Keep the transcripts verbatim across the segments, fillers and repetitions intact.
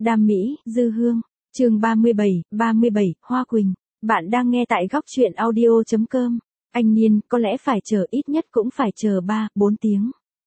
Đam mỹ, Dư Hương. Chương ba mươi bảy, ba mươi bảy, Hoa Quỳnh. Bạn đang nghe tại góc truyện audio chấm com. Anh Niên, có lẽ phải chờ ít nhất cũng phải chờ ba, bốn tiếng.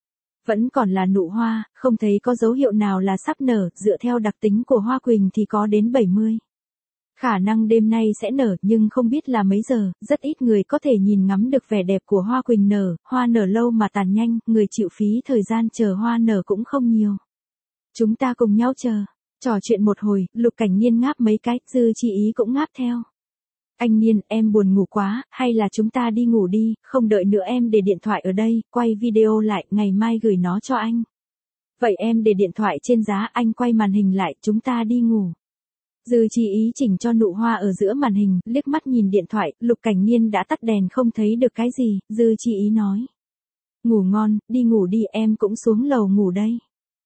Vẫn còn là nụ hoa, không thấy có dấu hiệu nào là sắp nở, dựa theo đặc tính của Hoa Quỳnh thì có đến bảy mươi. Khả năng đêm nay sẽ nở nhưng không biết là mấy giờ, rất ít người có thể nhìn ngắm được vẻ đẹp của Hoa Quỳnh nở, hoa nở lâu mà tàn nhanh, người chịu phí thời gian chờ hoa nở cũng không nhiều. Chúng ta cùng nhau chờ, trò chuyện một hồi, Lục Cảnh Niên ngáp mấy cái, Dư Chi Ý cũng ngáp theo. Anh Niên, em buồn ngủ quá, hay là chúng ta đi ngủ đi, không đợi nữa em để điện thoại ở đây, quay video lại, ngày mai gửi nó cho anh. Vậy em để điện thoại trên giá, anh quay màn hình lại, chúng ta đi ngủ. Dư Chi Ý chỉnh cho nụ hoa ở giữa màn hình, liếc mắt nhìn điện thoại, Lục Cảnh Niên đã tắt đèn không thấy được cái gì, Dư Chi Ý nói. Ngủ ngon, đi ngủ đi, em cũng xuống lầu ngủ đây.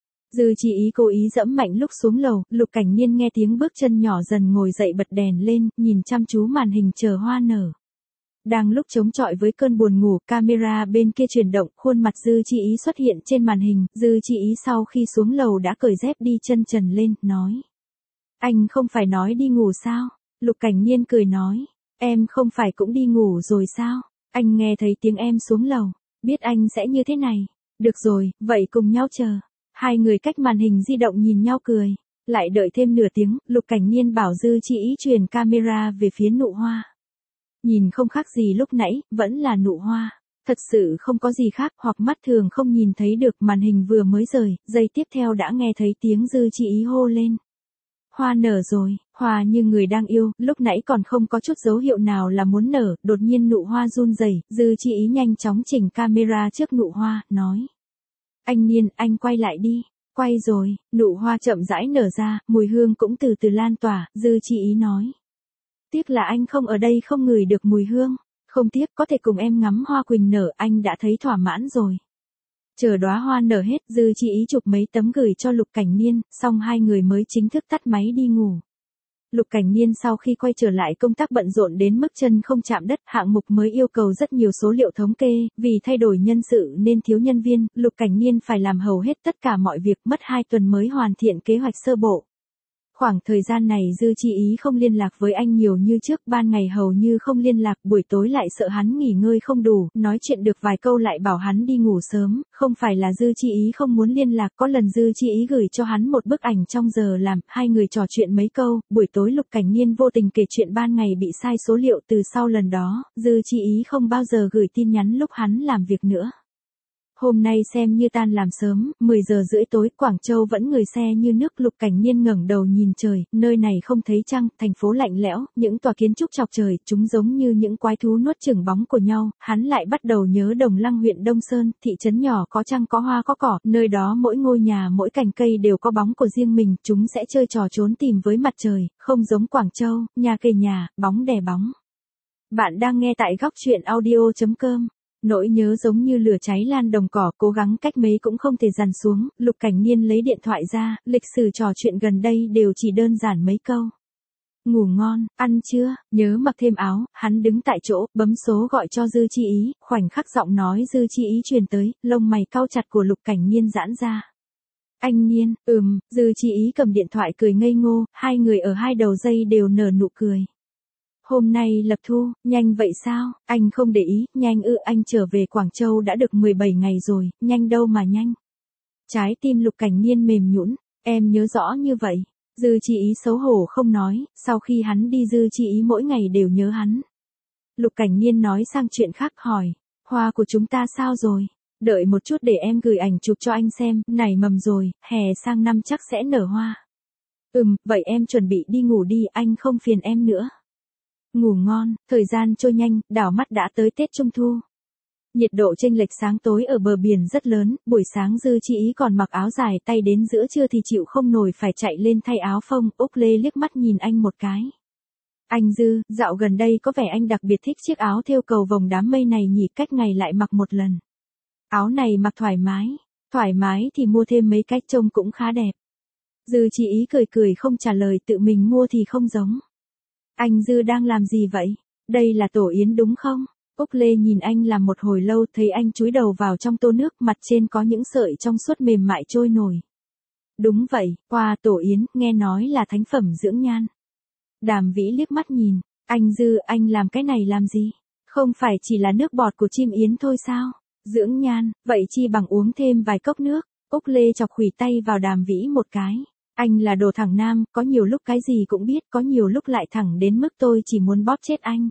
Dư Chi Ý cố ý dẫm mạnh lúc xuống lầu, Lục Cảnh Niên nghe tiếng bước chân nhỏ dần ngồi dậy bật đèn lên, nhìn chăm chú màn hình chờ hoa nở. Đang lúc chống chọi với cơn buồn ngủ, camera bên kia chuyển động, khuôn mặt Dư Chi Ý xuất hiện trên màn hình, Dư Chi Ý sau khi xuống lầu đã cởi dép đi chân trần lên, nói. Anh không phải nói đi ngủ sao? Lục Cảnh Niên cười nói, em không phải cũng đi ngủ rồi sao? Anh nghe thấy tiếng em xuống lầu, biết anh sẽ như thế này. Được rồi, vậy cùng nhau chờ. Hai người cách màn hình di động nhìn nhau cười. Lại đợi thêm nửa tiếng, Lục Cảnh Niên bảo Dư Chi Ý truyền camera về phía nụ hoa. Nhìn không khác gì lúc nãy, vẫn là nụ hoa. Thật sự không có gì khác, hoặc mắt thường không nhìn thấy được, màn hình vừa mới rời, giây tiếp theo đã nghe thấy tiếng Dư Chi Ý hô lên. Hoa nở rồi, hoa như người đang yêu, lúc nãy còn không có chút dấu hiệu nào là muốn nở, đột nhiên nụ hoa run rẩy, Dư Chi Ý nhanh chóng chỉnh camera trước nụ hoa, nói. Anh Niên, anh quay lại đi. Quay rồi, nụ hoa chậm rãi nở ra, mùi hương cũng từ từ lan tỏa, Dư Chi Ý nói. Tiếc là anh không ở đây không ngửi được mùi hương, không tiếc có thể cùng em ngắm hoa quỳnh nở, anh đã thấy thỏa mãn rồi. Chờ đóa hoa nở hết, Dư Chi Ý chụp mấy tấm gửi cho Lục Cảnh Niên, xong hai người mới chính thức tắt máy đi ngủ. Lục Cảnh Niên sau khi quay trở lại công tác bận rộn đến mức chân không chạm đất, hạng mục mới yêu cầu rất nhiều số liệu thống kê, vì thay đổi nhân sự nên thiếu nhân viên, Lục Cảnh Niên phải làm hầu hết tất cả mọi việc, mất hai tuần mới hoàn thiện kế hoạch sơ bộ. Khoảng thời gian này Dư Chi Ý không liên lạc với anh nhiều như trước, ban ngày hầu như không liên lạc, buổi tối lại sợ hắn nghỉ ngơi không đủ, nói chuyện được vài câu lại bảo hắn đi ngủ sớm, không phải là Dư Chi Ý không muốn liên lạc, có lần Dư Chi Ý gửi cho hắn một bức ảnh trong giờ làm, hai người trò chuyện mấy câu, buổi tối Lục Cảnh Niên vô tình kể chuyện ban ngày bị sai số liệu, từ sau lần đó, Dư Chi Ý không bao giờ gửi tin nhắn lúc hắn làm việc nữa. Hôm nay xem như tan làm sớm, mười giờ rưỡi tối, Quảng Châu vẫn người xe như nước, Lục Cảnh Niên ngẩng đầu nhìn trời, nơi này không thấy trăng, thành phố lạnh lẽo, những tòa kiến trúc chọc trời, chúng giống như những quái thú nuốt chửng bóng của nhau, hắn lại bắt đầu nhớ Đồng Lăng huyện Đông Sơn, thị trấn nhỏ có trăng có hoa có cỏ, nơi đó mỗi ngôi nhà mỗi cành cây đều có bóng của riêng mình, chúng sẽ chơi trò trốn tìm với mặt trời, không giống Quảng Châu, nhà kề nhà, bóng đè bóng. Bạn đang nghe tại góc truyện audio chấm com. Nỗi nhớ giống như lửa cháy lan đồng cỏ, cố gắng cách mấy cũng không thể dằn xuống, Lục Cảnh Niên lấy điện thoại ra, lịch sử trò chuyện gần đây đều chỉ đơn giản mấy câu. Ngủ ngon, ăn chưa, nhớ mặc thêm áo, hắn đứng tại chỗ, bấm số gọi cho Dư Chi Ý, khoảnh khắc giọng nói Dư Chi Ý truyền tới, lông mày cau chặt của Lục Cảnh Niên giãn ra. Anh Niên, ừm, Dư Chi Ý cầm điện thoại cười ngây ngô, hai người ở hai đầu dây đều nở nụ cười. Hôm nay lập thu, nhanh vậy sao, anh không để ý, nhanh ư, anh trở về Quảng Châu đã được mười bảy ngày rồi, nhanh đâu mà nhanh. Trái tim Lục Cảnh Niên mềm nhũn, em nhớ rõ như vậy. Dư Chi Ý xấu hổ không nói, sau khi hắn đi Dư Chi Ý mỗi ngày đều nhớ hắn. Lục Cảnh Niên nói sang chuyện khác hỏi, hoa của chúng ta sao rồi? Đợi một chút để em gửi ảnh chụp cho anh xem, nảy mầm rồi, hè sang năm chắc sẽ nở hoa. Ừm, vậy em chuẩn bị đi ngủ đi, anh không phiền em nữa. Ngủ ngon, thời gian trôi nhanh, đảo mắt đã tới Tết Trung Thu. Nhiệt độ chênh lệch sáng tối ở bờ biển rất lớn, buổi sáng Dư Chi Ý còn mặc áo dài tay đến giữa trưa thì chịu không nổi phải chạy lên thay áo phông, Úc Lê liếc mắt nhìn anh một cái. Anh Dư, dạo gần đây có vẻ anh đặc biệt thích chiếc áo thêu cầu vồng đám mây này nhỉ, cách ngày lại mặc một lần. Áo này mặc thoải mái, thoải mái thì mua thêm mấy cái trông cũng khá đẹp. Dư Chi Ý cười cười không trả lời, tự mình mua thì không giống. Anh Dư đang làm gì vậy? Đây là tổ yến đúng không? Úc Lê nhìn anh làm một hồi lâu, thấy anh chúi đầu vào trong tô nước, mặt trên có những sợi trong suốt mềm mại trôi nổi. Đúng vậy, qua tổ yến, nghe nói là thánh phẩm dưỡng nhan. Đàm Vĩ liếc mắt nhìn, anh Dư, anh làm cái này làm gì? Không phải chỉ là nước bọt của chim yến thôi sao? Dưỡng nhan, vậy chi bằng uống thêm vài cốc nước. Úc Lê chọc khuỷu tay vào Đàm Vĩ một cái. Anh là đồ thẳng nam, có nhiều lúc cái gì cũng biết, có nhiều lúc lại thẳng đến mức tôi chỉ muốn bóp chết anh.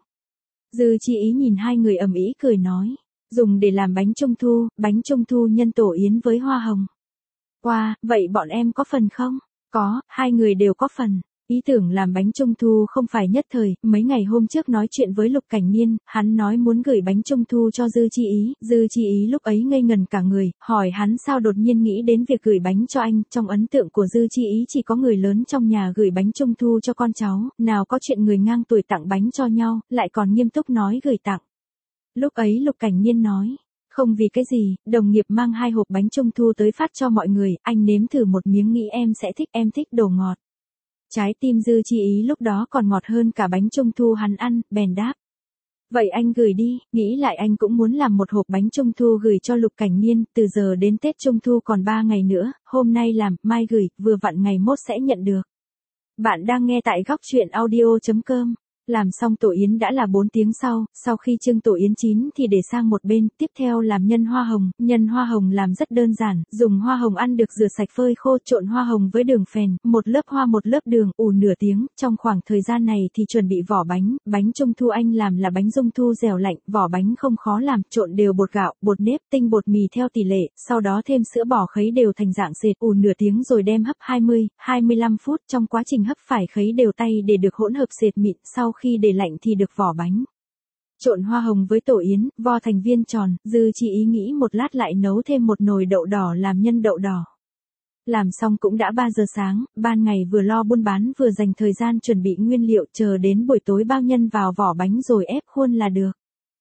Dư Chi Ý nhìn hai người ầm ĩ cười nói, dùng để làm bánh trung thu, bánh trung thu nhân tổ yến với hoa hồng. Qua, vậy bọn em có phần không? Có, hai người đều có phần. Ý tưởng làm bánh trung thu không phải nhất thời, mấy ngày hôm trước nói chuyện với Lục Cảnh Niên, hắn nói muốn gửi bánh trung thu cho Dư Chi Ý, Dư Chi Ý lúc ấy ngây ngần cả người, hỏi hắn sao đột nhiên nghĩ đến việc gửi bánh cho anh, trong ấn tượng của Dư Chi Ý chỉ có người lớn trong nhà gửi bánh trung thu cho con cháu, nào có chuyện người ngang tuổi tặng bánh cho nhau, lại còn nghiêm túc nói gửi tặng. Lúc ấy Lục Cảnh Niên nói, không vì cái gì, đồng nghiệp mang hai hộp bánh trung thu tới phát cho mọi người, anh nếm thử một miếng nghĩ em sẽ thích, em thích đồ ngọt. Trái tim Dư Chi Ý lúc đó còn ngọt hơn cả bánh trung thu hắn ăn, bèn đáp. Vậy anh gửi đi, nghĩ lại anh cũng muốn làm một hộp bánh trung thu gửi cho Lục Cảnh Niên, từ giờ đến Tết Trung Thu còn ba ngày nữa, hôm nay làm, mai gửi, vừa vặn ngày mốt sẽ nhận được. Bạn đang nghe tại góc truyện audio chấm com. Làm xong tổ yến đã là bốn tiếng sau, sau khi trưng tổ yến chín thì để sang một bên, tiếp theo làm nhân hoa hồng, nhân hoa hồng làm rất đơn giản, dùng hoa hồng ăn được rửa sạch phơi khô, trộn hoa hồng với đường phèn, một lớp hoa một lớp đường, ủ nửa tiếng, trong khoảng thời gian này thì chuẩn bị vỏ bánh, bánh trung thu anh làm là bánh dung thu dẻo lạnh, vỏ bánh không khó làm, trộn đều bột gạo, bột nếp, tinh bột mì theo tỷ lệ, sau đó thêm sữa bò khấy đều thành dạng dệt, ủ nửa tiếng rồi đem hấp hai mươi, hai mươi lăm phút, trong quá trình hấp phải khấy đều tay để được hỗn hợp dệt mịn, sau khi để lạnh thì được vỏ bánh. Trộn hoa hồng với tổ yến, vo thành viên tròn, Dư Chi Ý nghĩ một lát lại nấu thêm một nồi đậu đỏ làm nhân đậu đỏ. Làm xong cũng đã ba giờ sáng, ban ngày vừa lo buôn bán vừa dành thời gian chuẩn bị nguyên liệu, chờ đến buổi tối bao nhân vào vỏ bánh rồi ép khuôn là được.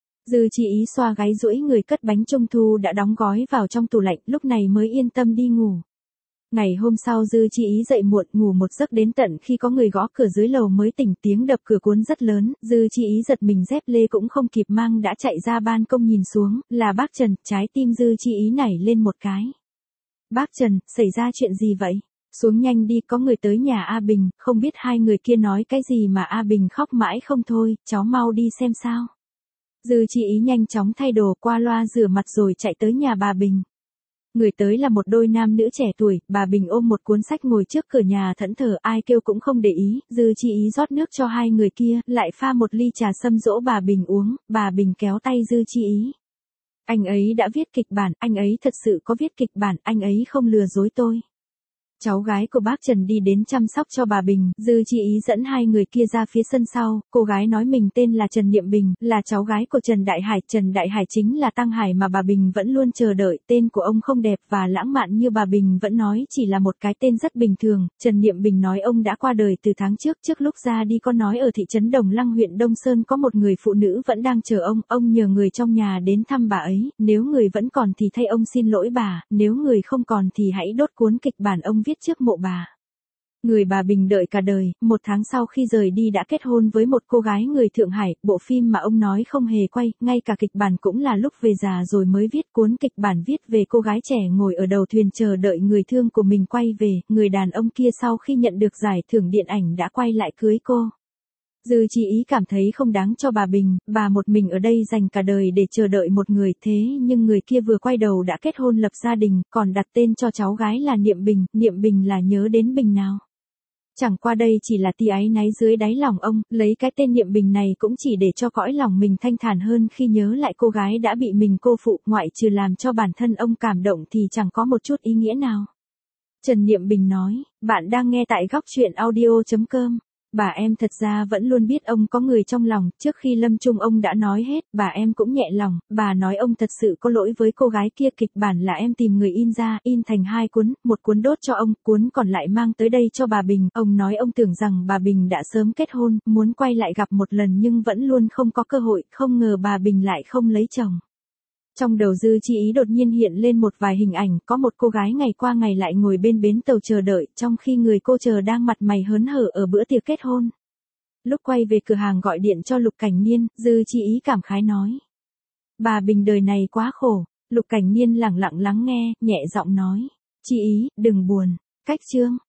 Dư Chi Ý xoa gáy duỗi người cất bánh trung thu đã đóng gói vào trong tủ lạnh, lúc này mới yên tâm đi ngủ. Ngày hôm sau Dư Chi Ý dậy muộn, ngủ một giấc đến tận khi có người gõ cửa dưới lầu mới tỉnh, tiếng đập cửa cuốn rất lớn, Dư Chi Ý giật mình dép lê cũng không kịp mang đã chạy ra ban công nhìn xuống, là bác Trần, trái tim Dư Chi Ý nảy lên một cái. Bác Trần, xảy ra chuyện gì vậy? Xuống nhanh đi, có người tới nhà A Bình, không biết hai người kia nói cái gì mà A Bình khóc mãi không thôi, cháu mau đi xem sao. Dư Chi Ý nhanh chóng thay đồ, qua loa rửa mặt rồi chạy tới nhà bà Bình. Người tới là một đôi nam nữ trẻ tuổi, bà Bình ôm một cuốn sách ngồi trước cửa nhà thẫn thờ, ai kêu cũng không để ý, Dư Chi Ý rót nước cho hai người kia, lại pha một ly trà sâm dỗ bà Bình uống, bà Bình kéo tay Dư Chi Ý. Anh ấy đã viết kịch bản, anh ấy thật sự có viết kịch bản, anh ấy không lừa dối tôi. Cháu gái của bác Trần đi đến chăm sóc cho bà Bình, Dư Chi Ý dẫn hai người kia ra phía sân sau, cô gái nói mình tên là Trần Niệm Bình, là cháu gái của Trần Đại Hải, Trần Đại Hải chính là Tăng Hải mà bà Bình vẫn luôn chờ đợi, tên của ông không đẹp và lãng mạn như bà Bình vẫn nói, chỉ là một cái tên rất bình thường. Trần Niệm Bình nói ông đã qua đời từ tháng trước, trước lúc ra đi con nói ở thị trấn Đồng Lăng huyện Đông Sơn có một người phụ nữ vẫn đang chờ ông, ông nhờ người trong nhà đến thăm bà ấy, nếu người vẫn còn thì thay ông xin lỗi bà, nếu người không còn thì hãy đốt cuốn kịch bản ông viết trước mộ bà. Người bà Bình đợi cả đời, một tháng sau khi rời đi đã kết hôn với một cô gái người Thượng Hải, bộ phim mà ông nói không hề quay, ngay cả kịch bản cũng là lúc về già rồi mới viết, cuốn kịch bản viết về cô gái trẻ ngồi ở đầu thuyền chờ đợi người thương của mình quay về, người đàn ông kia sau khi nhận được giải thưởng điện ảnh đã quay lại cưới cô. Dư Chi Ý cảm thấy không đáng cho bà Bình, bà một mình ở đây dành cả đời để chờ đợi một người, thế nhưng người kia vừa quay đầu đã kết hôn lập gia đình, còn đặt tên cho cháu gái là Niệm Bình, Niệm Bình là nhớ đến Bình nào. Chẳng qua đây chỉ là tia áy náy dưới đáy lòng ông, lấy cái tên Niệm Bình này cũng chỉ để cho cõi lòng mình thanh thản hơn khi nhớ lại cô gái đã bị mình cô phụ, ngoại trừ làm cho bản thân ông cảm động thì chẳng có một chút ý nghĩa nào. Trần Niệm Bình nói, bạn đang nghe tại góc truyện audio chấm com. Bà em thật ra vẫn luôn biết ông có người trong lòng, trước khi lâm chung ông đã nói hết, bà em cũng nhẹ lòng, bà nói ông thật sự có lỗi với cô gái kia, kịch bản là em tìm người in ra, in thành hai cuốn, một cuốn đốt cho ông, cuốn còn lại mang tới đây cho bà Bình, ông nói ông tưởng rằng bà Bình đã sớm kết hôn, muốn quay lại gặp một lần nhưng vẫn luôn không có cơ hội, không ngờ bà Bình lại không lấy chồng. Trong đầu Dư Chi Ý đột nhiên hiện lên một vài hình ảnh, có một cô gái ngày qua ngày lại ngồi bên bến tàu chờ đợi, trong khi người cô chờ đang mặt mày hớn hở ở bữa tiệc kết hôn. Lúc quay về cửa hàng gọi điện cho Lục Cảnh Niên, Dư Chi Ý cảm khái nói. Bà Bình đời này quá khổ. Lục Cảnh Niên lặng lặng lắng nghe, nhẹ giọng nói. Chi Ý, đừng buồn. Cách chương